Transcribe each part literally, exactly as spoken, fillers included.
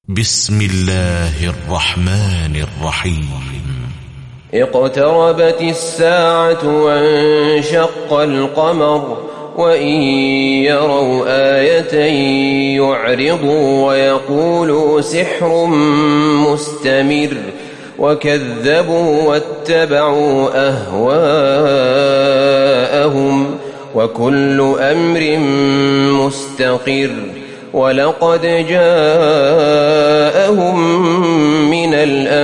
بسم الله الرحمن الرحيم. اقتربت الساعة وانشق القمر وإن يروا آية يعرضوا ويقولوا سحر مستمر وكذبوا واتبعوا أهواءهم وكل أمر مستقر ولقد جاءهم من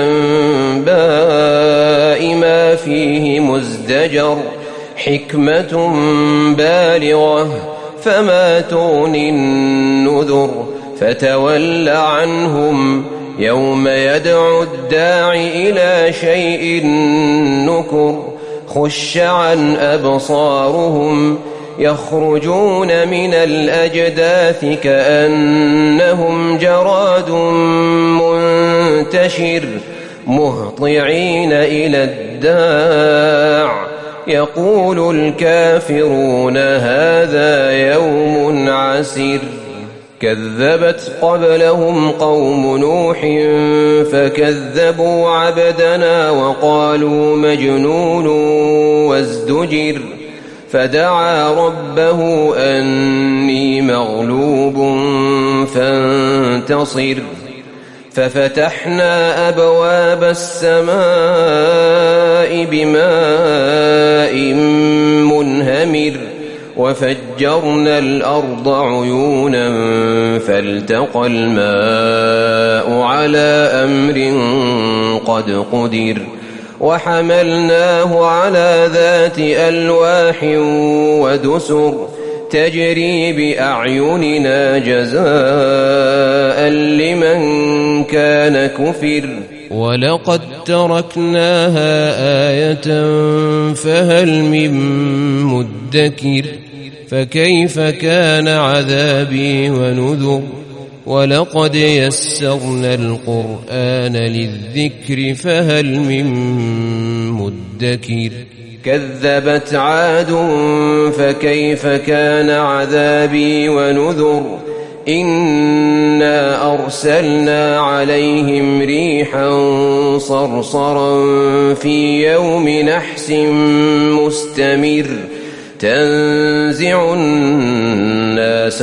الأنباء ما فيه مزدجر حكمة بالغة فما تغني النذر فتول عنهم يوم يدعو الداع إلى شيء نكر خش عن أبصارهم يخرجون من الأجداث كأنهم جراد منتشر مهطعين إلى الداع يقول الكافرون هذا يوم عسير كذبت قبلهم قوم نوح فكذبوا عبدنا وقالوا مجنون وازدجر فدعا ربه أني مغلوب فانتصر ففتحنا أبواب السماء بماء منهمر وفجرنا الأرض عيونا فالتقى الماء على أمر قد قدر وحملناه على ذات ألواح ودسر تجري بأعيننا جزاء لمن كان كفر ولقد تركناها آية فهل من مدكر فكيف كان عذابي ونذر ولقد يسرنا القرآن للذكر فهل من مدكر كذبت عاد فكيف كان عذابي ونذر إنا أرسلنا عليهم ريحا صرصرا في يوم نحس مستمر تنزع الناس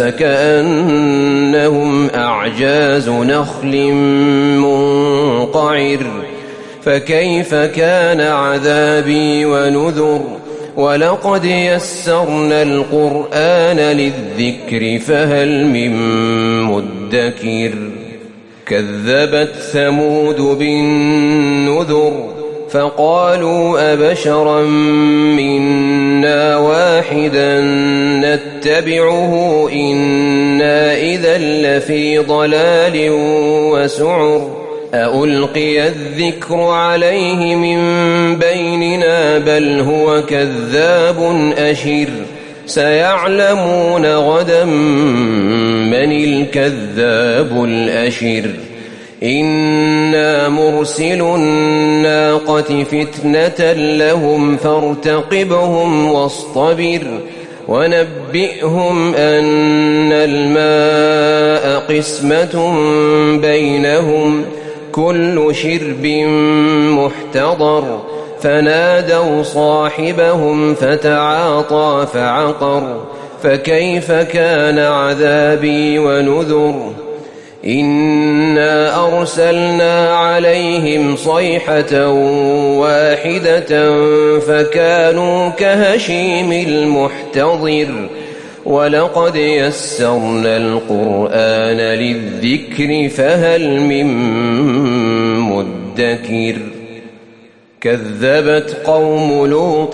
كأنهم أعجاز نخل منقعر فكيف كان عذابي ونذر ولقد يسرنا القرآن للذكر فهل من مدكر كذبت ثمود بالنذر فقالوا أبشرا منا واحدا نتبعه إنا إذا لفي ضلال وسعر أألقي الذكر عليه من بيننا بل هو كذاب أشر سيعلمون غدا من الكذاب الأشر إنا مرسل الناقة فتنة لهم فارتقبهم واصطبر ونبئهم أن الماء قسمة بينهم كل شرب محتضر فنادوا صاحبهم فتعاطى فعقر فكيف كان عذابي ونذر إنا أرسلنا عليهم صيحة واحدة فكانوا كهشيم المحتضر ولقد يسرنا القرآن للذكر فهل من مدكر كذبت قوم لوط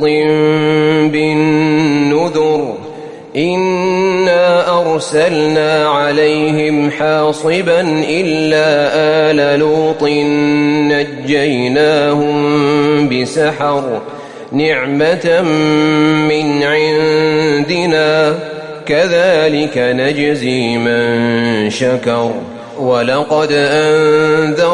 بالنذر إنا أرسلنا عليهم حاصبا إلا آل لوط نجيناهم بسحر نعمة من عندنا كذلك نجزي من شكر ولقد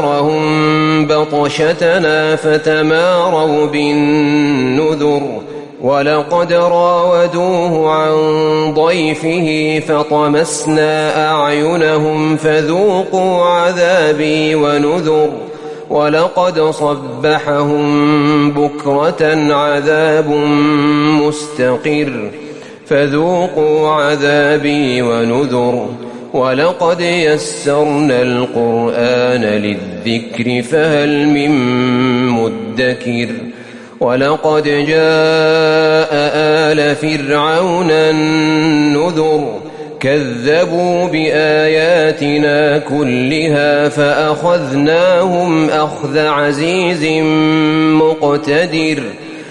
أنذرهم بطشتنا فتماروا بالنذر ولقد راودوه عن ضيفه فطمسنا أعينهم فذوقوا عذابي ونذر ولقد صبحهم بكرة عذاب مستقر فذوقوا عذابي ونذر ولقد يسرنا القرآن للذكر فهل من مدكر ولقد جاء آل فرعون النذر كذبوا بآياتنا كلها فأخذناهم أخذ عزيز مقتدر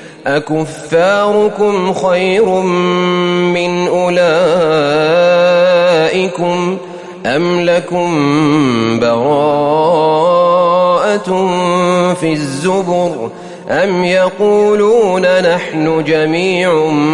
أكفاركم خير من أولئكم أم لكم براءة في الزبر أم يقولون نحن جميع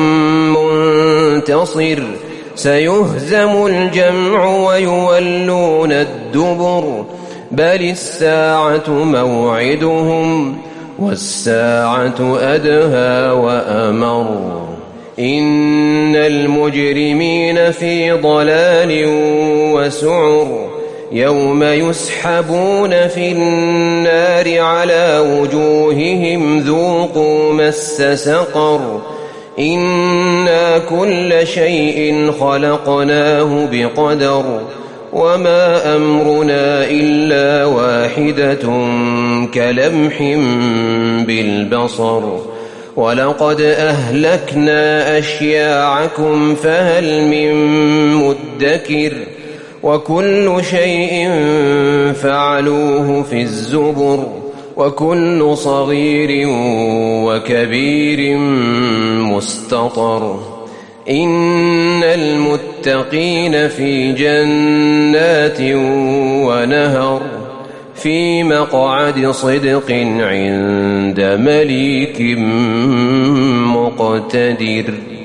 منتصر سيهزم الجمع ويولون الدبر بل الساعة موعدهم والساعة أدهى وأمر إن المجرمين في ضلال وسعر يوم يسحبون في النار على وجوههم ذوقوا مس سقر إنا كل شيء خلقناه بقدر وما أمرنا إلا واحدة كلمح بالبصر ولقد أهلكنا أشياعكم فهل من مدكر وكل شيء فعلوه في الزبر وكل صغير وكبير مستطر إن المتقين في جنات ونهر في مقعد صدق عند مليك مقتدر.